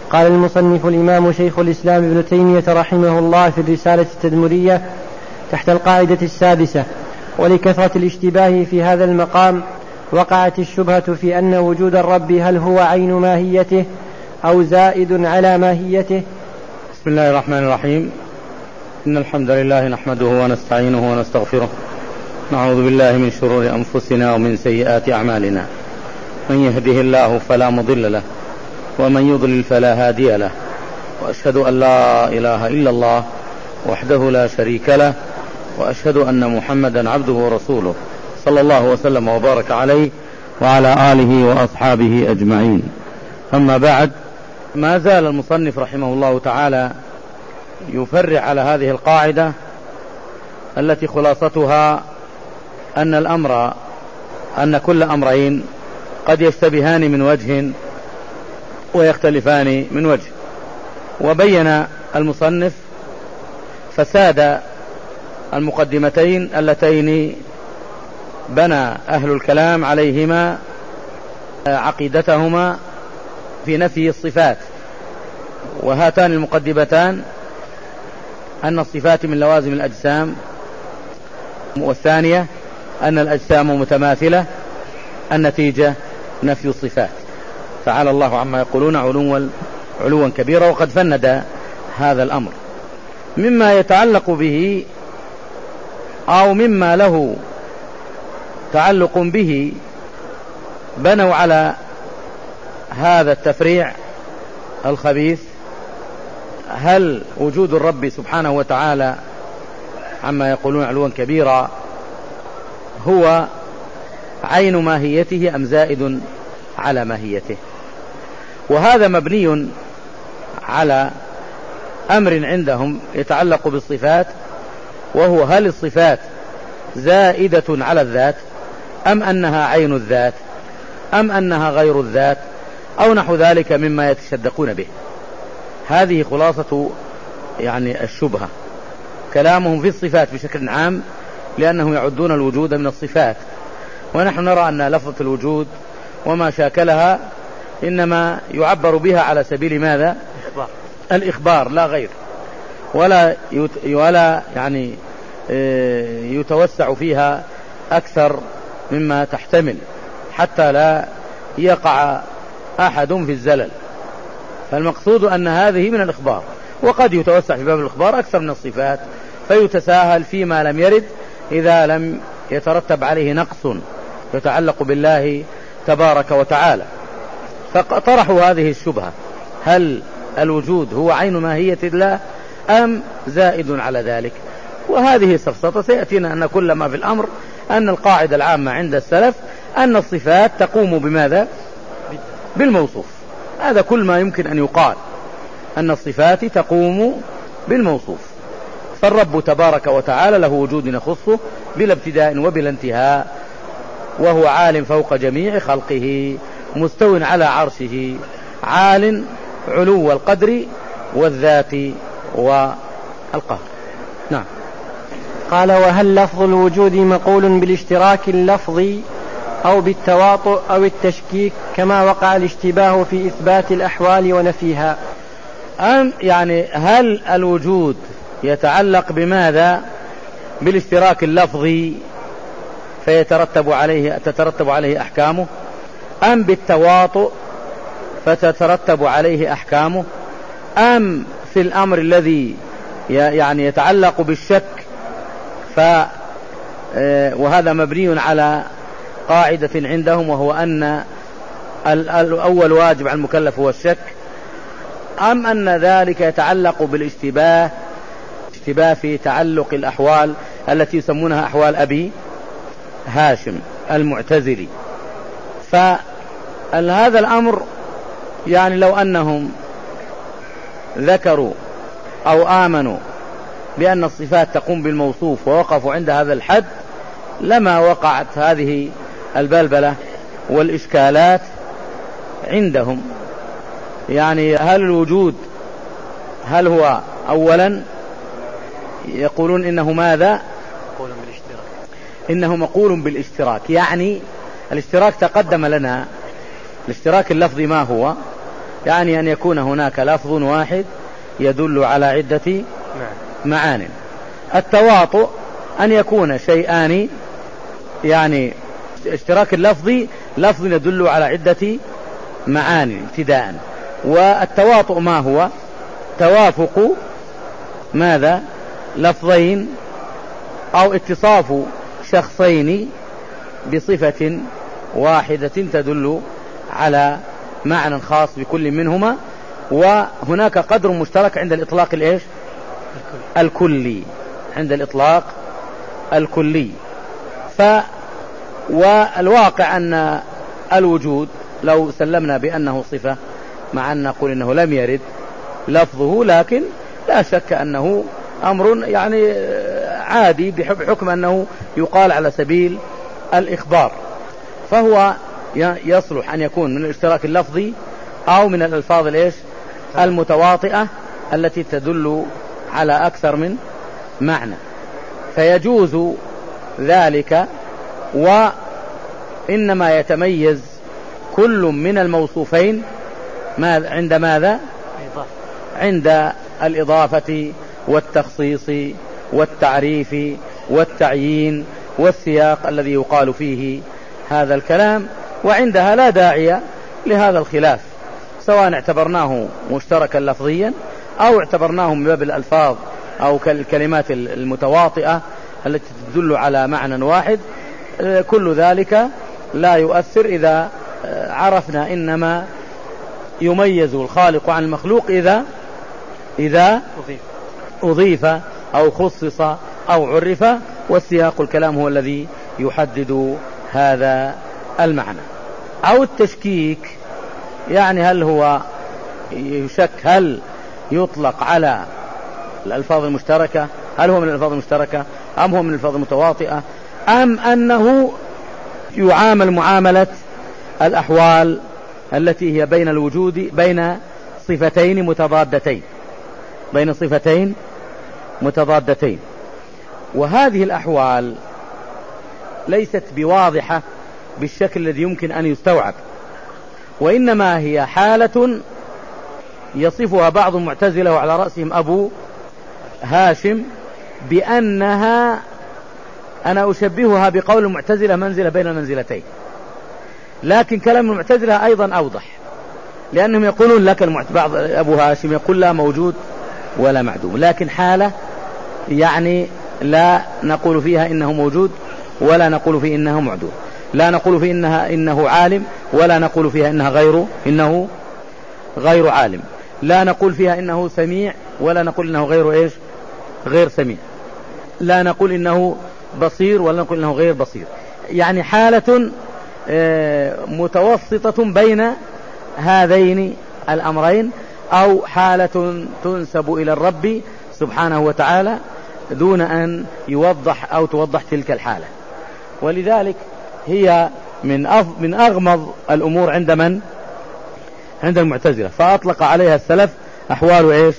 قال المصنف الإمام شيخ الإسلام ابن تيمية رحمه الله في الرسالة التدمرية تحت القاعدة السادسة: ولكثرة الاشتباه في هذا المقام وقعت الشبهة في أن وجود الرب هل هو عين ماهيته أو زائد على ماهيته. بسم الله الرحمن الرحيم. إن الحمد لله نحمده ونستعينه ونستغفره، نعوذ بالله من شرور أنفسنا ومن سيئات أعمالنا، من يهده الله فلا مضل له ومن يضلل فلا هادي له، وأشهد أن لا إله إلا الله وحده لا شريك له، وأشهد أن محمدا عبده ورسوله صلى الله وسلم وبارك عليه وعلى آله وأصحابه أجمعين. أما بعد، ما زال المصنف رحمه الله تعالى يفرع على هذه القاعدة التي خلاصتها أن كل أمرين قد يشتبهان من وجه ويختلفان من وجه. وبين المصنف فساد المقدمتين اللتين بنى أهل الكلام عليهما عقيدتهما في نفي الصفات، وهاتان المقدمتان أن الصفات من لوازم الأجسام، والثانية أن الأجسام متماثلة، النتيجة نفي الصفات. تعالى الله عما يقولون علوا كبيرا. وقد فند هذا الأمر مما يتعلق به أو مما له تعلق به. بنوا على هذا التفريع الخبيث: هل وجود الرب سبحانه وتعالى عما يقولون علوا كبيرا هو عين ماهيته أم زائد على ماهيته؟ وهذا مبني على أمر عندهم يتعلق بالصفات، وهو هل الصفات زائدة على الذات أم أنها عين الذات أم أنها غير الذات أو نحو ذلك مما يتشدقون به. هذه خلاصة الشبهة. كلامهم في الصفات بشكل عام لأنهم يعدون الوجود من الصفات، ونحن نرى أن لفظة الوجود وما شاكلها إنما يعبر بها على سبيل ماذا؟ الإخبار لا غير، ولا يتوسع فيها أكثر مما تحتمل حتى لا يقع أحد في الزلل. فالمقصود أن هذه من الإخبار، وقد يتوسع في باب الإخبار أكثر من الصفات فيتساهل فيما لم يرد إذا لم يترتب عليه نقص يتعلق بالله تبارك وتعالى. فطرحوا هذه الشبهة: هل الوجود هو عين ماهية الله أم زائد على ذلك؟ وهذه سفسطة سيأتينا أن كل ما في الأمر أن القاعدة العامة عند السلف أن الصفات تقوم بماذا؟ بالموصوف. هذا كل ما يمكن أن يقال، أن الصفات تقوم بالموصوف. فالرب تبارك وتعالى له وجود يخصه بلا ابتداء وبلا انتهاء، وهو عال فوق جميع خلقه، مستو على عرشه، عال علو القدر والذات والقهر. نعم. قال: وهل لفظ الوجود مقول بالاشتراك اللفظي أو بالتواطؤ أو التشكيك كما وقع الاشتباه في إثبات الأحوال ونفيها؟ هل الوجود يتعلق بماذا؟ بالاشتراك اللفظي تترتب عليه أحكامه، أم بالتواطؤ فتترتب عليه أحكامه، أم في الأمر الذي يتعلق بالشك وهذا مبني على قاعدة عندهم، وهو أن الأول واجب على المكلف هو الشك، أم أن ذلك يتعلق بالاشتباه في تعلق الأحوال التي يسمونها أحوال أبي هاشم المعتزلي. فهذا الأمر لو أنهم ذكروا أو آمنوا بأن الصفات تقوم بالموصوف ووقفوا عند هذا الحد لما وقعت هذه البلبلة والإشكالات عندهم. هل الوجود هل هو أولا يقولون إنه ماذا؟ إنه مقول بالاشتراك. الاشتراك تقدم لنا، الاشتراك اللفظي ما هو؟ يعني أن يكون هناك لفظ واحد يدل على عدة معان. التواطؤ أن يكون شيئان، يعني اشتراك اللفظ لفظ يدل على عدة معان ابتداء. والتواطؤ ما هو؟ توافق ماذا؟ لفظين أو اتصاف شخصين بصفة واحدة تدل على معنى خاص بكل منهما، وهناك قدر مشترك عند الإطلاق الإيش؟ الكلي، عند الإطلاق الكلي. والواقع أن الوجود لو سلمنا بأنه صفة، مع أن نقول إنه لم يرد لفظه، لكن لا شك أنه أمر يعني عادي بحكم أنه يقال على سبيل الإخبار، فهو يصلح أن يكون من الاشتراك اللفظي أو من الألفاظ الإيش؟ المتواطئة التي تدل على أكثر من معنى، فيجوز ذلك. وإنما يتميز كل من الموصوفين عند ماذا؟ عند الإضافة والتخصيص والتعريف والتعيين والسياق الذي يقال فيه هذا الكلام، وعندها لا داعي لهذا الخلاف، سواء اعتبرناه مشتركا لفظيا أو اعتبرناه من باب الألفاظ أو كالكلمات المتواطئة التي تدل على معنى واحد. كل ذلك لا يؤثر إذا عرفنا إنما يميز الخالق عن المخلوق إذا أضيف أو خصص أو عرف، والسياق الكلام هو الذي يحدد هذا المعنى. أو التشكيك، يعني هل هو يشك هل يطلق على الألفاظ المشتركة، هل هو من الألفاظ المشتركة أم هو من الألفاظ المتواطئة، أم أنه يعامل معاملة الأحوال التي هي بين الوجود بين صفتين متضادتين. وهذه الأحوال ليست بواضحة بالشكل الذي يمكن أن يستوعب، وإنما هي حالة يصفها بعض المعتزلة وعلى رأسهم أبو هاشم بأنها، أنا أشبهها بقول المعتزلة منزلة بين المنزلتين، لكن كلام المعتزلة أيضا أوضح، لأنهم يقولون لك بعض أبو هاشم يقول لا موجود ولا معدوم، لكن حالة يعني لا نقول فيها إنه موجود ولا نقول فيه إنه معدوم، لا نقول فيه إنه عالم ولا نقول فيها إنه غير عالم، لا نقول فيها إنه سميع ولا نقول إنه غير سميع، لا نقول إنه بصير ولا نقول إنه غير بصير، يعني حالة متوسطة بين هذين الأمرين، أو حالة تنسب إلى الرب سبحانه وتعالى دون أن يوضح أو توضح تلك الحالة. ولذلك هي من أغمض الأمور عند المعتزلة، فأطلق عليها السلف أحوال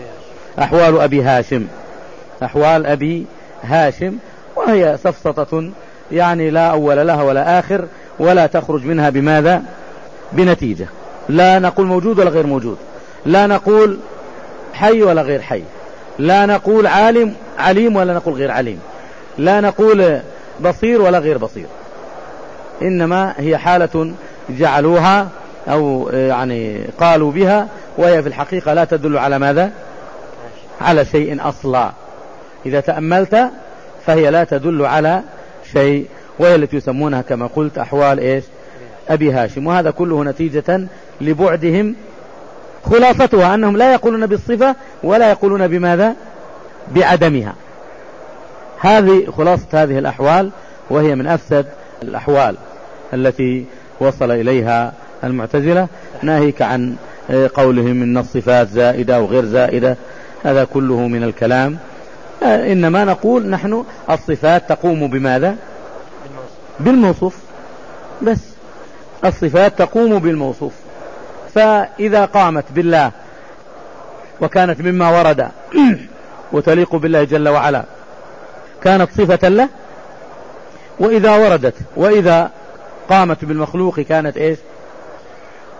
أحوال أبي هاشم، وهي سفسطة يعني لا أول لها ولا آخر، ولا تخرج منها بماذا؟ بنتيجة. لا نقول موجود ولا غير موجود، لا نقول حي ولا غير حي، لا نقول عليم ولا نقول غير عليم، لا نقول بصير ولا غير بصير، إنما هي حالة جعلوها أو يعني قالوا بها، وهي في الحقيقة لا تدل على ماذا؟ على شيء أصلا. إذا تأملت فهي لا تدل على شيء، وهي التي يسمونها كما قلت أحوال أبي هاشم. وهذا كله نتيجة لبعدهم، خلاصتها أنهم لا يقولون بالصفة ولا يقولون بماذا؟ بعدمها. هذه خلاصة هذه الأحوال، وهي من أفسد الأحوال التي وصل إليها المعتزلة، ناهيك عن قولهم إن الصفات زائدة وغير زائدة، هذا كله من الكلام. إنما نقول نحن الصفات تقوم بماذا؟ بالموصوف، بس الصفات تقوم بالموصوف، فإذا قامت بالله وكانت مما ورد وتليق بالله جل وعلا كانت صفة له، وإذا قامت بالمخلوق كانت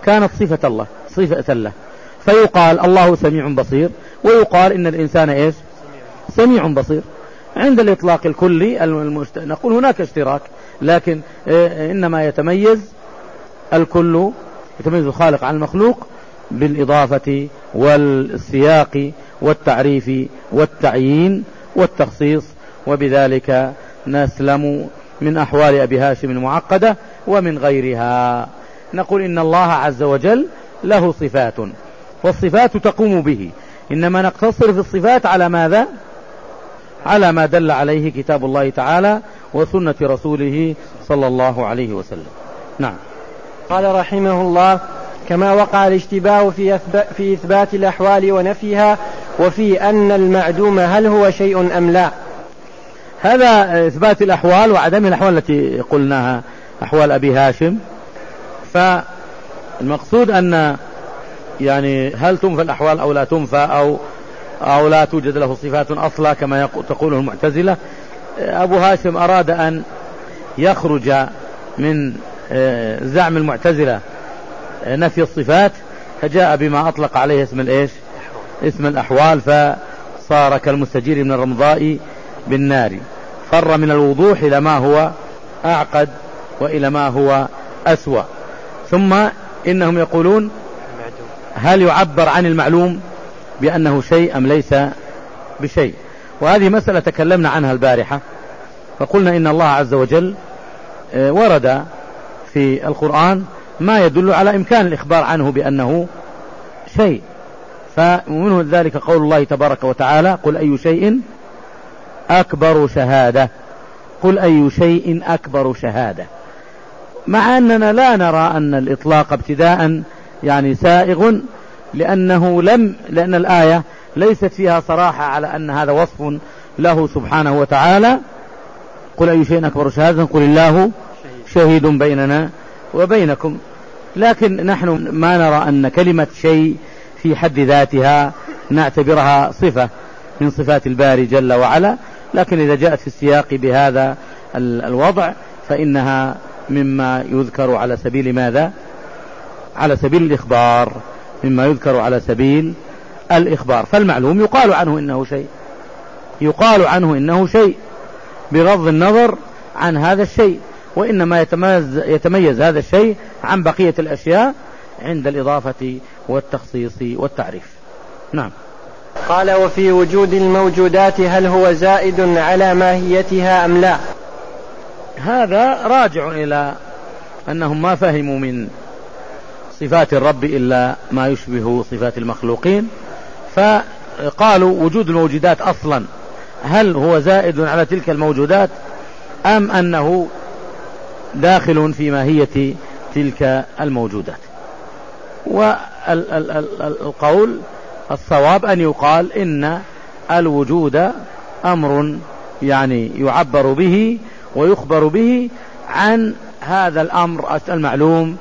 كانت صفة الله صفة له، فيقال الله سميع بصير، ويقال إن الإنسان إيش؟ سميع بصير. عند الإطلاق الكلي نقول هناك اشتراك، لكن إنما يتميز الكل، يتميز الخالق عن المخلوق بالإضافة والسياق والتعريف والتعيين والتخصيص، وبذلك نسلم من أحوال أبي هاشم المعقدة ومن غيرها. نقول إن الله عز وجل له صفات، والصفات تقوم به، إنما نقتصر في الصفات على ماذا؟ على ما دل عليه كتاب الله تعالى وسنة رسوله صلى الله عليه وسلم. نعم. قال رحمه الله: كما وقع الاشتباه في إثبات الأحوال ونفيها، وفي أن المعدوم هل هو شيء أم لا. هذا إثبات الأحوال وعدم الأحوال التي قلناها أحوال أبي هاشم. فالمقصود أن يعني هل تنفى الأحوال أو لا تنفى أو لا توجد له صفات أصلا كما تقوله المعتزلة. أبو هاشم أراد أن يخرج من زعم المعتزلة نفي الصفات، فجاء بما أطلق عليه اسم الأحوال، فصار كالمستجير من الرمضاء بالنار، فر من الوضوح إلى ما هو أعقد وإلى ما هو أسوأ. ثم إنهم يقولون هل يعبر عن المعلوم بأنه شيء أم ليس بشيء، وهذه مسألة تكلمنا عنها البارحة، فقلنا إن الله عز وجل ورد في القرآن ما يدل على إمكان الإخبار عنه بأنه شيء، فمنه ذلك قول الله تبارك وتعالى: قل أي شيء أكبر شهادة، قل أي شيء أكبر شهادة، مع أننا لا نرى أن الإطلاق ابتداء يعني سائغ، لأن الآية ليست فيها صراحة على أن هذا وصف له سبحانه وتعالى. قل أي شيء أكبر شهادة، قل الله شهيد بيننا وبينكم. لكن نحن ما نرى أن كلمة شيء في حد ذاتها نعتبرها صفة من صفات الباري جل وعلا، لكن إذا جاءت في السياق بهذا الوضع فإنها مما يذكر على سبيل ماذا؟ على سبيل الإخبار، مما يذكر على سبيل الإخبار. فالمعلوم يقال عنه إنه شيء بغض النظر عن هذا الشيء، وإنما يتميز هذا الشيء عن بقية الأشياء عند الإضافة والتخصيص والتعريف. نعم. قال: وفي وجود الموجودات هل هو زائد على ماهيتها أم لا؟ هذا راجع إلى أنهم ما فهموا من صفات الرب إلا ما يشبه صفات المخلوقين، فقالوا وجود الموجودات أصلا هل هو زائد على تلك الموجودات أم أنه داخل في ماهية تلك الموجودات. والقول الصواب أن يقال إن الوجود أمر يعني يعبر به ويخبر به عن هذا الأمر المعلوم،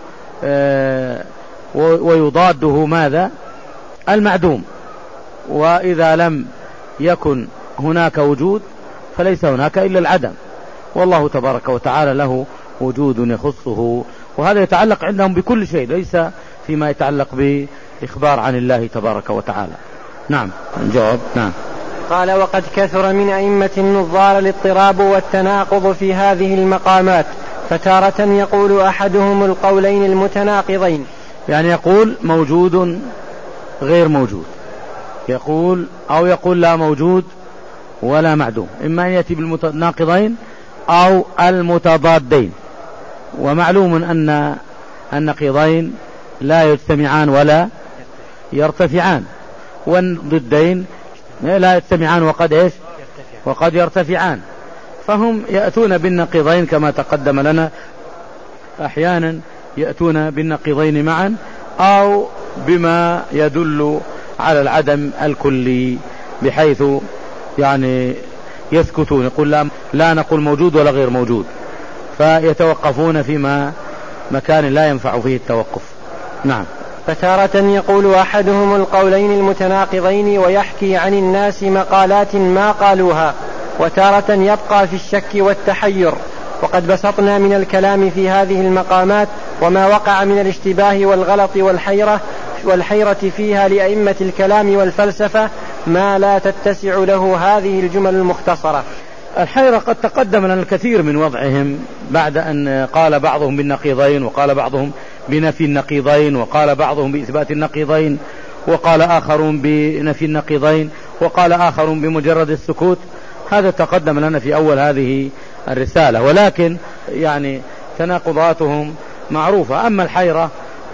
ويضاده ماذا؟ المعدوم. وإذا لم يكن هناك وجود فليس هناك إلا العدم، والله تبارك وتعالى له وجود يخصه، وهذا يتعلق عندهم بكل شيء، ليس فيما يتعلق بإخبار عن الله تبارك وتعالى. نعم. الجواب: نعم. قال: وقد كثر من أئمة النظار الاضطراب والتناقض في هذه المقامات، فتارة يقول أحدهم القولين المتناقضين، يعني يقول موجود غير موجود، يقول لا موجود ولا معدوم، إما أن يأتي بالمتناقضين أو المتضادين. ومعلوم أن النقيضين لا يجتمعان ولا يرتفعان، والضدين لا يجتمعان وقد يرتفعان، فهم يأتون بالنقيضين كما تقدم لنا، أحيانا يأتون بالنقيضين معا أو بما يدل على العدم الكلي، بحيث يعني يسكتون، يقول لا نقول موجود ولا غير موجود، فيتوقفون فيما مكان لا ينفع فيه التوقف. نعم. فتارة يقول أحدهم القولين المتناقضين ويحكي عن الناس مقالات ما قالوها، وتارة يبقى في الشك والتحير. وقد بسطنا من الكلام في هذه المقامات وما وقع من الاشتباه والغلط والحيرة فيها لأئمة الكلام والفلسفة ما لا تتسع له هذه الجمل المختصرة. الحيرة قد تقدم لنا الكثير من وضعهم بعد أن قال بعضهم بالنقيضين، وقال بعضهم بنفي النقيضين، وقال بعضهم بإثبات النقيضين، وقال آخرون بنفي النقيضين، وقال آخرون بمجرد السكوت. هذا تقدم لنا في أول هذه الرسالة، ولكن يعني تناقضاتهم معروفة. أما الحيرة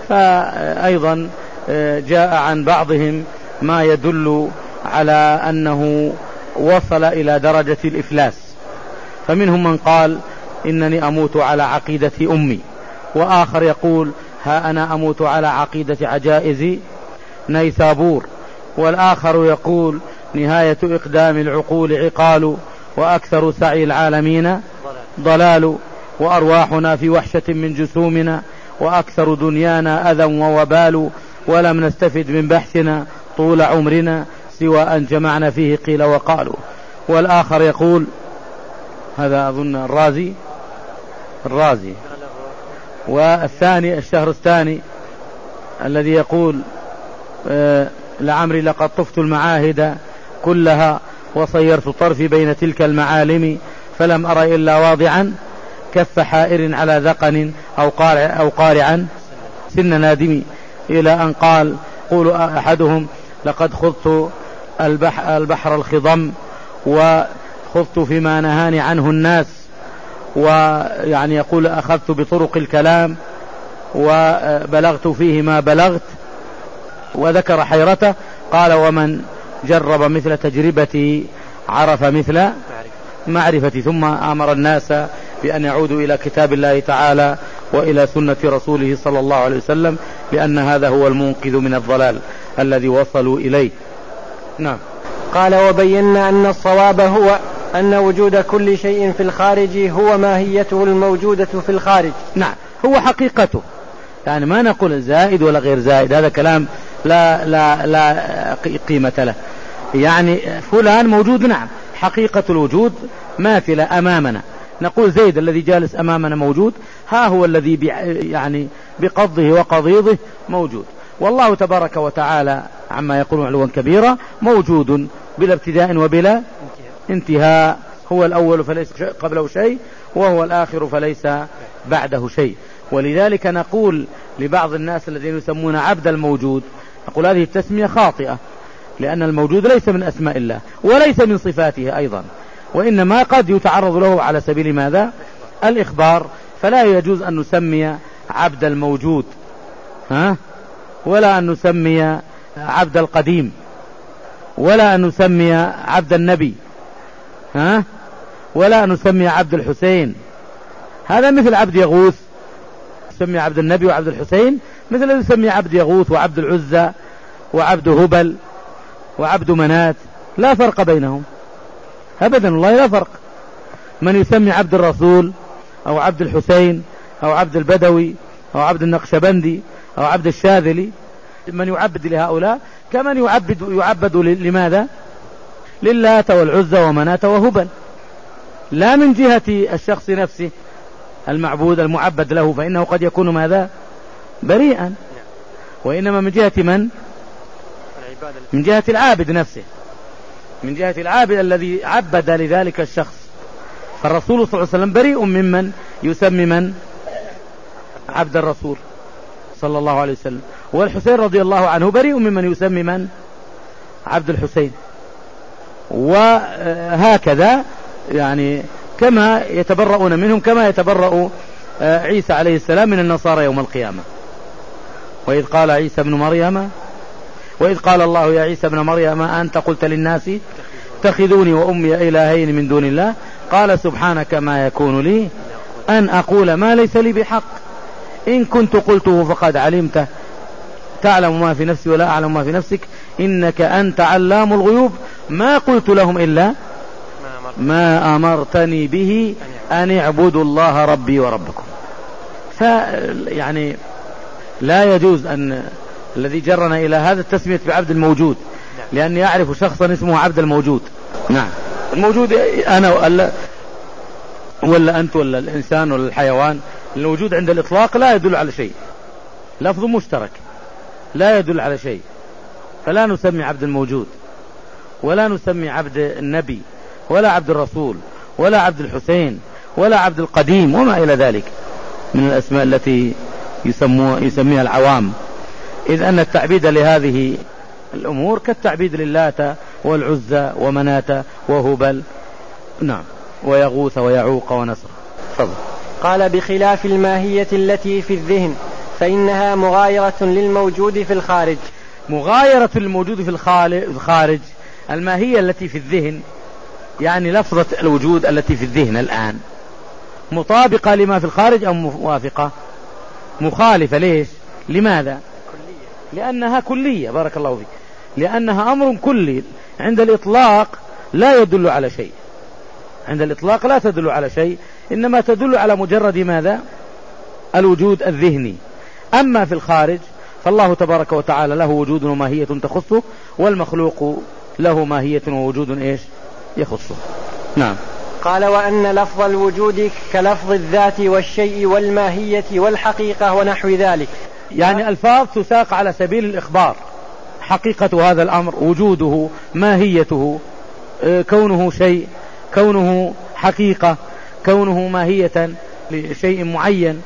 فأيضا جاء عن بعضهم ما يدل على أنه وصل إلى درجة الإفلاس، فمنهم من قال إنني أموت على عقيدة أمي، وآخر يقول ها أنا أموت على عقيدة عجائز نيسابور، والآخر يقول نهاية إقدام العقول عقال، وأكثر سعي العالمين ضلال، وأرواحنا في وحشة من جسومنا، وأكثر دنيانا أذى ووبال، ولم نستفد من بحثنا طول عمرنا سوى أن جمعنا فيه قيل وقالوا. والآخر يقول، هذا أظن الرازي، والثاني الشهرستاني الذي يقول لعمري لقد طفت المعاهد كلها وصيرت طرفي بين تلك المعالم، فلم أر إلا واضعا كف حائر على ذقن أو قارعا سن نادمي، إلى أن قال قول أحدهم لقد خضت البحر الخضم وخضت فيما نهاني عنه الناس، ويعني يقول أخذت بطرق الكلام وبلغت فيه ما بلغت، وذكر حيرته. قال ومن جرب مثل تجربتي عرف مثل معرفتي، ثم أمر الناس بأن يعودوا إلى كتاب الله تعالى وإلى سنة رسوله صلى الله عليه وسلم، لأن هذا هو المنقذ من الضلال الذي وصلوا إليه. نعم. قال وبينا أن الصواب هو أن وجود كل شيء في الخارج هو ماهيته الموجودة في الخارج. نعم، هو حقيقته، يعني ما نقول زائد ولا غير زائد، هذا كلام لا قيمة له. يعني فلان موجود، نعم، حقيقة الوجود ماثلة أمامنا، نقول زيد الذي جالس أمامنا موجود، ها هو الذي يعني بقضه وقضيضه موجود. والله تبارك وتعالى عما يقولون علوا كبيرا موجود بلا ابتداء وبلا انتهاء، هو الأول فليس قبله شيء، وهو الآخر فليس بعده شيء. ولذلك نقول لبعض الناس الذين يسمون عبد الموجود، نقول هذه التسمية خاطئة، لأن الموجود ليس من أسماء الله وليس من صفاته أيضا، وإنما قد يتعرض له على سبيل ماذا؟ الإخبار. فلا يجوز أن نسمي عبد الموجود ولا أن نسمي عبد القديم، ولا أن نسمي عبد النبي، ولا أن نسمي عبد الحسين. هذا مثل عبد يغوث، نسمي عبد النبي وعبد الحسين مثل أن نسمي عبد يغوث وعبد العزة وعبد هبل وعبد منات، لا فرق بينهم أبدا، والله لا فرق. من يسمي عبد الرسول أو عبد الحسين أو عبد البدوي أو عبد النقشبندي أو عبد الشاذلي، من يعبد لهؤلاء كمن يعبد لماذا؟ للات والعزة ومنات وهبل، لا من جهة الشخص نفسه المعبود المعبد له، فإنه قد يكون ماذا؟ بريئا، وإنما من جهة من؟ من جهة العابد نفسه، من جهة العابد الذي عبد لذلك الشخص. فالرسول صلى الله عليه وسلم بريء ممن يسمي من؟ عبد الرسول صلى الله عليه وسلم. والحسين رضي الله عنه بريء ممن يسمي من؟ عبد الحسين. وهكذا يعني كما يتبرؤون منهم كما يتبرأ عيسى عليه السلام من النصارى يوم القيامة. وإذ قال عيسى ابن مريم، وإذ قال الله يا عيسى ابن مريم أنت قلت للناس اتخذوني وأمي إلهين من دون الله، قال سبحانك ما يكون لي أن أقول ما ليس لي بحق، إن كنت قلته فقد علمته، تعلم ما في نفسي ولا أعلم ما في نفسك، إنك أنت علام الغيوب، ما قلت لهم إلا ما أمرتني به أن اعبدوا الله ربي وربكم. فيعني لا يجوز أن الذي جرنا إلى هذا التسمية بعبد الموجود، لأني أعرف شخصا اسمه عبد الموجود. نعم، الموجود أنا ولا أنت ولا الإنسان ولا الحيوان، الوجود عند الإطلاق لا يدل على شيء، لفظ مشترك لا يدل على شيء، فلا نسمي عبد الموجود ولا نسمي عبد النبي ولا عبد الرسول ولا عبد الحسين ولا عبد القديم وما إلى ذلك من الأسماء التي يسميها العوام، إذ أن التعبيد لهذه الأمور كالتعبيد للات والعزى ومناة وهبل، نعم، ويغوث ويعوق ونصر. فضل. قال بخلاف الماهية التي في الذهن فإنها مغايرة للموجود في الخارج. مغايرة الموجود في الخارج، الماهية التي في الذهن يعني لفظة الوجود التي في الذهن الآن مطابقة لما في الخارج أو موافقة؟ مخالفة. ليش؟ لماذا؟ لأنها كلية، بارك الله فيك، لأنها أمر كلي عند الإطلاق لا يدل على شيء، عند الإطلاق لا تدل على شيء، إنما تدل على مجرد ماذا؟ الوجود الذهني. أما في الخارج فالله تبارك وتعالى له وجود وماهية تخصه، والمخلوق له ماهية ووجود إيش؟ يخصه. نعم. قال وأن لفظ الوجود كلفظ الذات والشيء والماهية والحقيقة ونحو ذلك، يعني ألفاظ تساق على سبيل الإخبار، حقيقة هذا الأمر، وجوده، ماهيته، كونه شيء، كونه حقيقة، كونه ماهية لشيء معين.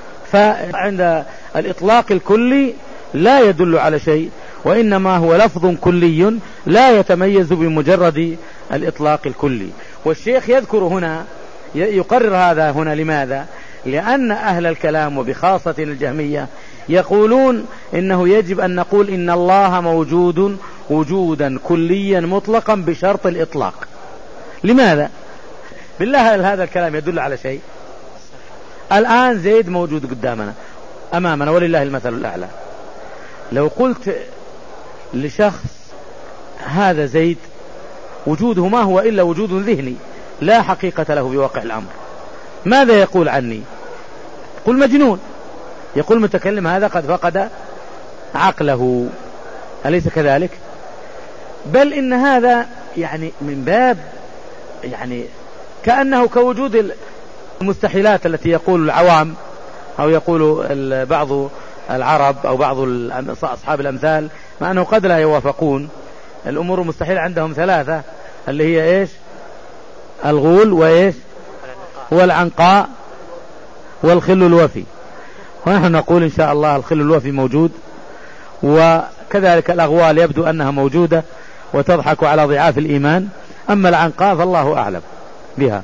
فعند الإطلاق الكلي لا يدل على شيء، وإنما هو لفظ كلي لا يتميز بمجرد الإطلاق الكلي. والشيخ يذكر هنا، يقرر هذا هنا، لماذا؟ لأن أهل الكلام وبخاصة الجهمية يقولون إنه يجب أن نقول إن الله موجود وجودا كليا مطلقا بشرط الإطلاق. لماذا؟ بالله هل هذا الكلام يدل على شيء؟ الآن زيد موجود قدامنا أمامنا ولله المثل الأعلى، لو قلت لشخص هذا زيد، وجوده ما هو إلا وجود ذهني لا حقيقة له بواقع الأمر، ماذا يقول عني؟ يقول مجنون، يقول المتكلم هذا قد فقد عقله، أليس كذلك؟ بل إن هذا يعني من باب يعني كأنه كوجود المستحيلات التي يقول العوام أو يقول بعض العرب أو بعض أصحاب الأمثال، مع أنه قد لا يوافقون. الأمور المستحيلة عندهم ثلاثة، اللي هي إيش؟ الغول وإيش؟ والعنقاء والخل الوفي. ونحن نقول إن شاء الله الخل الوفي موجود، وكذلك الأغوال يبدو أنها موجودة وتضحك على ضعاف الإيمان، أما العنقاء فالله أعلم بها.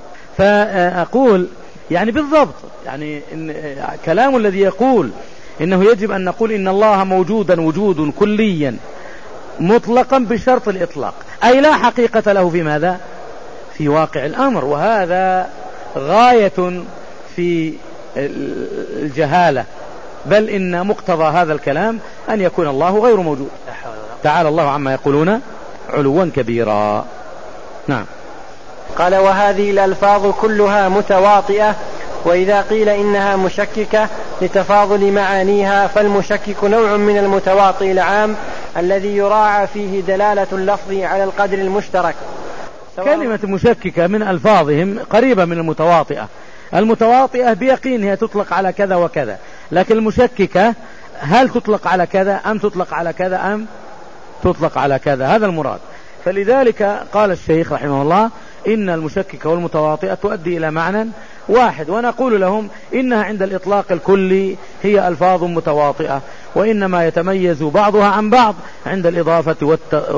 فأقول يعني بالضبط، يعني إن كلام الذي يقول إنه يجب أن نقول إن الله موجودا وجود كليا مطلقا بشرط الإطلاق، أي لا حقيقة له في ماذا؟ في واقع الأمر، وهذا غاية في الجهالة، بل إن مقتضى هذا الكلام أن يكون الله غير موجود. تعالى الله عما يقولون علوا كبيرا. نعم. قال وهذه الألفاظ كلها متواطئة، وإذا قيل إنها مشككة لتفاضل معانيها فالمشكك نوع من المتواطئ العام الذي يراعى فيه دلالة اللفظ على القدر المشترك. كلمة مشككة من ألفاظهم قريبة من المتواطئة. المتواطئة بيقين هي تطلق على كذا وكذا، لكن المشككة هل تطلق على كذا أم تطلق على كذا أم تطلق على كذا، هذا المراد. فلذلك قال الشيخ رحمه الله إن المشككة والمتواطئة تؤدي إلى معنى واحد، ونقول لهم إنها عند الإطلاق الكلي هي ألفاظ متواطئة، وإنما يتميز بعضها عن بعض عند الإضافة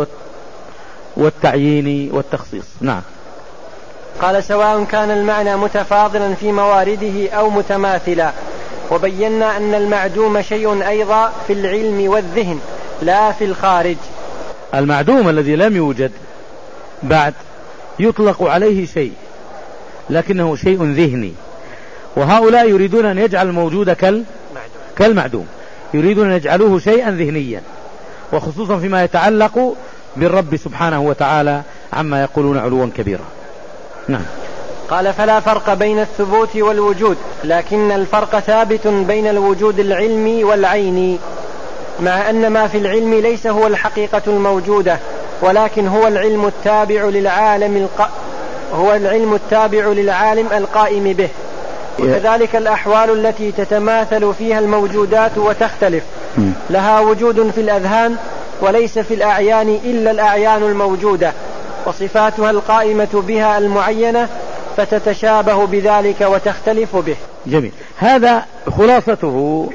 والتعيين والتخصيص. نعم. قال سواء كان المعنى متفاضلا في موارده أو متماثلا، وبينا أن المعدوم شيء أيضا في العلم والذهن لا في الخارج. المعدوم الذي لم يوجد بعد يطلق عليه شيء، لكنه شيء ذهني، وهؤلاء يريدون أن يجعل الموجود كالمعدوم، يريدون أن يجعلوه شيئا ذهنيا، وخصوصا فيما يتعلق بالرب سبحانه وتعالى عما يقولون علوا كبيرا. نعم. قال فلا فرق بين الثبوت والوجود، لكن الفرق ثابت بين الوجود العلمي والعيني، مع أن ما في العلم ليس هو الحقيقة الموجودة، ولكن هو العلم التابع للعالم القائم به، وكذلك الأحوال التي تتماثل فيها الموجودات وتختلف لها وجود في الأذهان وليس في الأعيان إلا الأعيان الموجودة، وصفاتها القائمة بها المعينة فتتشابه بذلك وتختلف به. جميل. هذا خلاصته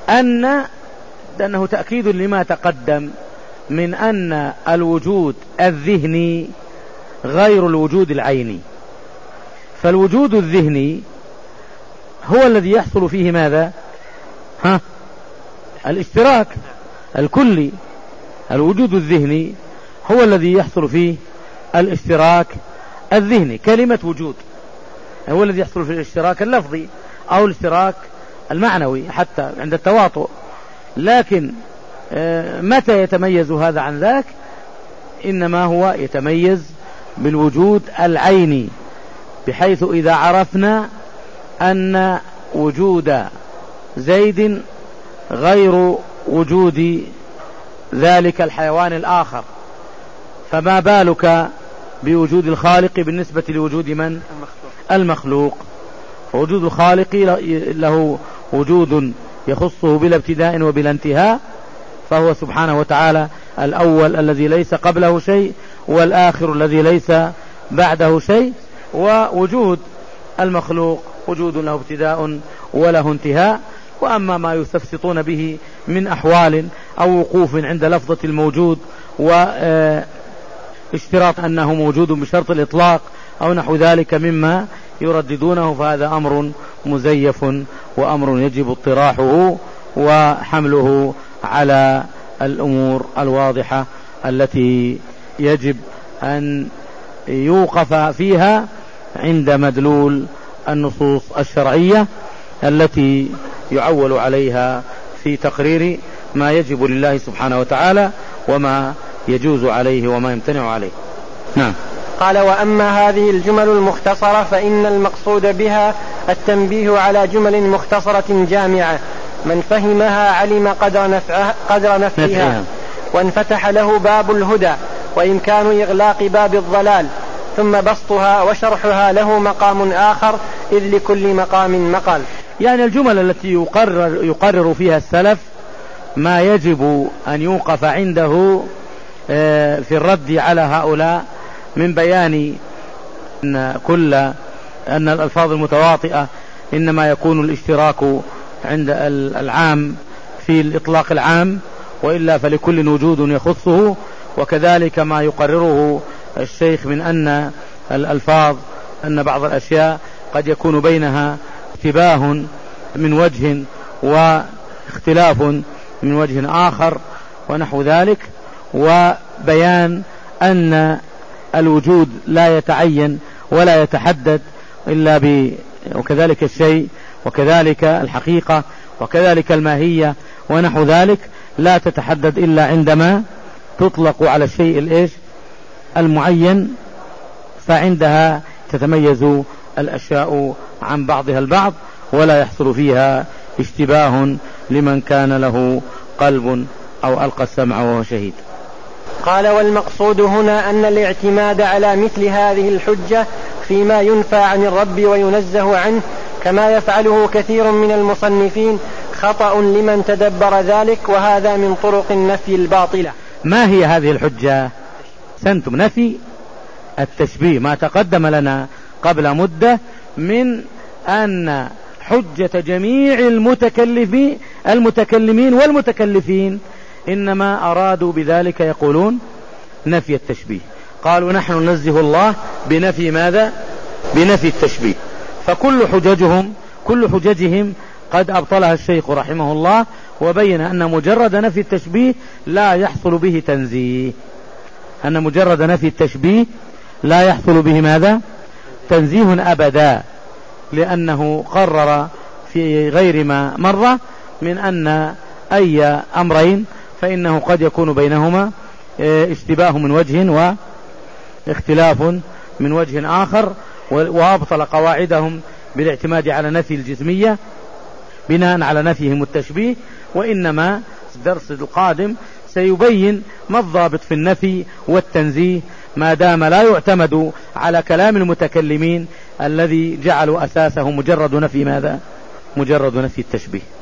أنه تأكيد لما تقدم من أن الوجود الذهني غير الوجود العيني. فالوجود الذهني هو الذي يحصل فيه ماذا؟ الاشتراك الكلي. الوجود الذهني هو الذي يحصل فيه الاشتراك الذهني. كلمة وجود هو الذي يحصل في الاشتراك اللفظي أو الاشتراك المعنوي حتى عند التواطؤ. لكن متى يتميز هذا عن ذاك؟ إنما هو يتميز بالوجود العيني، بحيث إذا عرفنا أن وجود زيد غير وجود ذلك الحيوان الآخر، فما بالك بوجود الخالق بالنسبة لوجود من؟ المخلوق. فوجود الخالق له وجود يخصه بلا ابتداء وبلا انتهاء، فهو سبحانه وتعالى الأول الذي ليس قبله شيء والآخر الذي ليس بعده شيء. ووجود المخلوق وجود له ابتداء وله انتهاء. وأما ما يستفسطون به من أحوال أو وقوف عند لفظة الموجود واشتراط أنه موجود بشرط الإطلاق أو نحو ذلك مما يرددونه، فهذا أمر مزيف وأمر يجب اطراحه وحمله على الأمور الواضحة التي يجب أن يوقف فيها عند مدلول النصوص الشرعية التي يعول عليها في تقرير ما يجب لله سبحانه وتعالى وما يجوز عليه وما يمتنع عليه. نعم. قال: وأما هذه الجمل المختصرة فإن المقصود بها التنبيه على جمل مختصرة جامعة، من فهمها علم قدر نفعها وانفتح له باب الهدى وإمكان إغلاق باب الضلال، ثم بسطها وشرحها له مقام آخر، إذ لكل مقام مقال. يعني الجمل التي يقرر فيها السلف ما يجب أن يوقف عنده في الرد على هؤلاء، من بيان أن الألفاظ المتواطئة إنما يكون الاشتراك عند العام في الإطلاق العام، وإلا فلكل وجود يخصه. وكذلك ما يقرره الشيخ من أن الألفاظ أن بعض الأشياء قد يكون بينها اشتباه من وجه واختلاف من وجه آخر ونحو ذلك، وبيان أن الوجود لا يتعين ولا يتحدد إلا وكذلك الشيء وكذلك الحقيقة وكذلك الماهية ونحو ذلك لا تتحدد إلا عندما تطلق على الشيء المعين، فعندها تتميز الأشياء عن بعضها البعض ولا يحصل فيها اشتباه لمن كان له قلب أو ألقى السمع وهو شهيد. قال: والمقصود هنا أن الاعتماد على مثل هذه الحجة فيما ينفى عن الرب وينزه عنه كما يفعله كثير من المصنفين خطأ لمن تدبر ذلك، وهذا من طرق النفي الباطلة. ما هي هذه الحجة؟ سنتم نفي التشبيه، ما تقدم لنا قبل مدة من أن حجة جميع المتكلمين والمتكلفين إنما أرادوا بذلك يقولون نفي التشبيه. قالوا نحن ننزه الله بنفي ماذا؟ بنفي التشبيه. فكل حججهم قد أبطلها الشيخ رحمه الله، وبين أن مجرد نفي التشبيه لا يحصل به تنزيه. أن مجرد نفي التشبيه لا يحصل به ماذا؟ تنزيه أبدا، لأنه قرر في غير ما مر من أن أي أمرين فإنه قد يكون بينهما اشتباه من وجه واختلاف من وجه آخر، وأبطل قواعدهم بالاعتماد على نفي الجسمية بناء على نفيهم التشبيه. وإنما الدرس القادم سيبين ما الضابط في النفي والتنزيه ما دام لا يعتمد على كلام المتكلمين الذي جعلوا أساسه مجرد نفي ماذا؟ مجرد نفي التشبيه.